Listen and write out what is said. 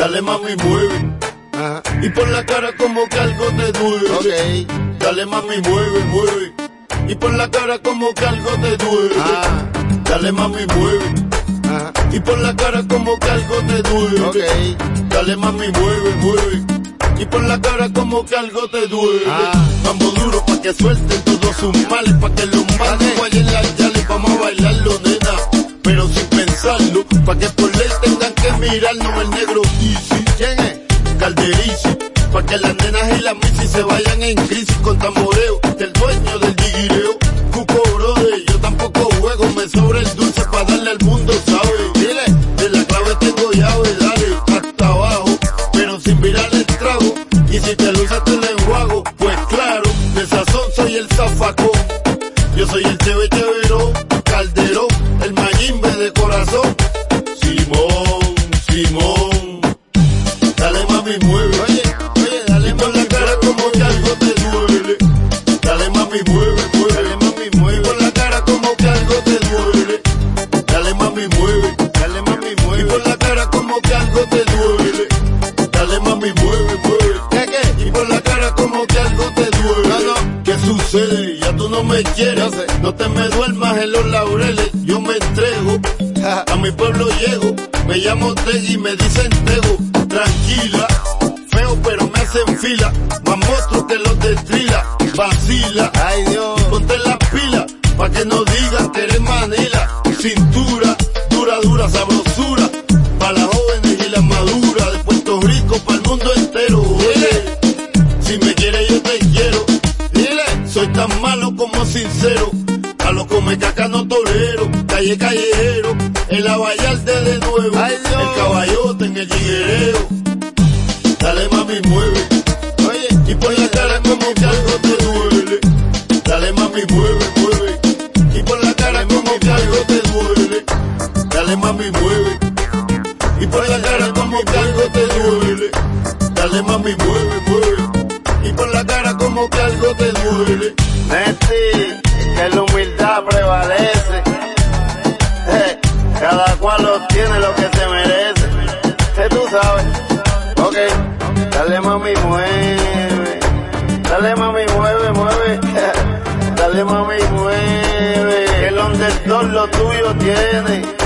Dale mami mueve. Ajá. Y por la cara como que algo te duele. Ok. Dale mami mueve, mueve. Y por la cara como que algo te duele. Ah. Dale mami mueve. Ajá. Y por la cara como que algo te duele. Ok. Dale mami mueve, mueve. Y por la cara como que algo te duele. Ah. Vamos duro pa' que suelten todos sus males, pa' que los males vayan las yales, vamos a bailarlo, nena. Pero sin pensarlo, pa' que por ley tengan que mirarnos el negro Easy. ¿Quién es? Calderici, pa' que las nenas y las misis se vayan en crisis con tamboreo, del dueño del digireo. Cuco brother, yo tampoco juego, me sobra el dulce pa' darle al mundo, ¿sabes? Dile. De la clave tengo llave, dale, hasta abajo, pero sin virar el trago. Y si te luces te la enjuago, pues claro, de sazón soy el zafacón. Yo soy el cheve cheverón, Calderón, el Mayimbe de corazón. Simón, Simón, dale mami mueve. Oye, dale Y por la cara como que algo te duele. Dale mami mueve, mueve. Dale mami mueve. Y por la cara como que algo te duele. Dale mami mueve. Dale mami Y mueve. por la cara como que algo te duele. Dale mami mueve, mueve. ¿Qué? Y por la cara como que algo te duele. No. ¿Qué sucede? Ya tú no me quieres. Yo sé. No te me duermas en los laureles. Yo me entrego. A mi pueblo llego. Me llamo Tegui y me dicen Tego. Tranquila. Feo pero me hacen fila. Más monstruos que los de Trila. Vacila. Ay, Dios. Ponte las pilas. Pa' que no digan que eres Manila. Cintura. Dura, dura, sabrosura. Pa' las jóvenes y las maduras. De Puerto Rico pa' el mundo entero. Oye, si me quieres yo te quiero. Dile. Soy tan malo como sincero. A los come caca no tolero. Calle callejero. En la Vallarta de nuevo. Ay, Dios. El caballote en el higuerero. Dale mami mueve. Oye. Y por la cara como que algo te duele. Dale mami mueve, mueve. Y por la cara como que algo te duele. Dale mami mueve. Y por la cara como que algo te duele. Dale mami mueve, mueve. Y por la cara como que algo te duele. Nesti, que la humildad prevalece. Cada cual obtiene lo que se merece. Que tú sabes. Ok, dale mami mueve. Dale mami mueve, mueve. Dale mami mueve. Que el underdog lo tuyo tiene.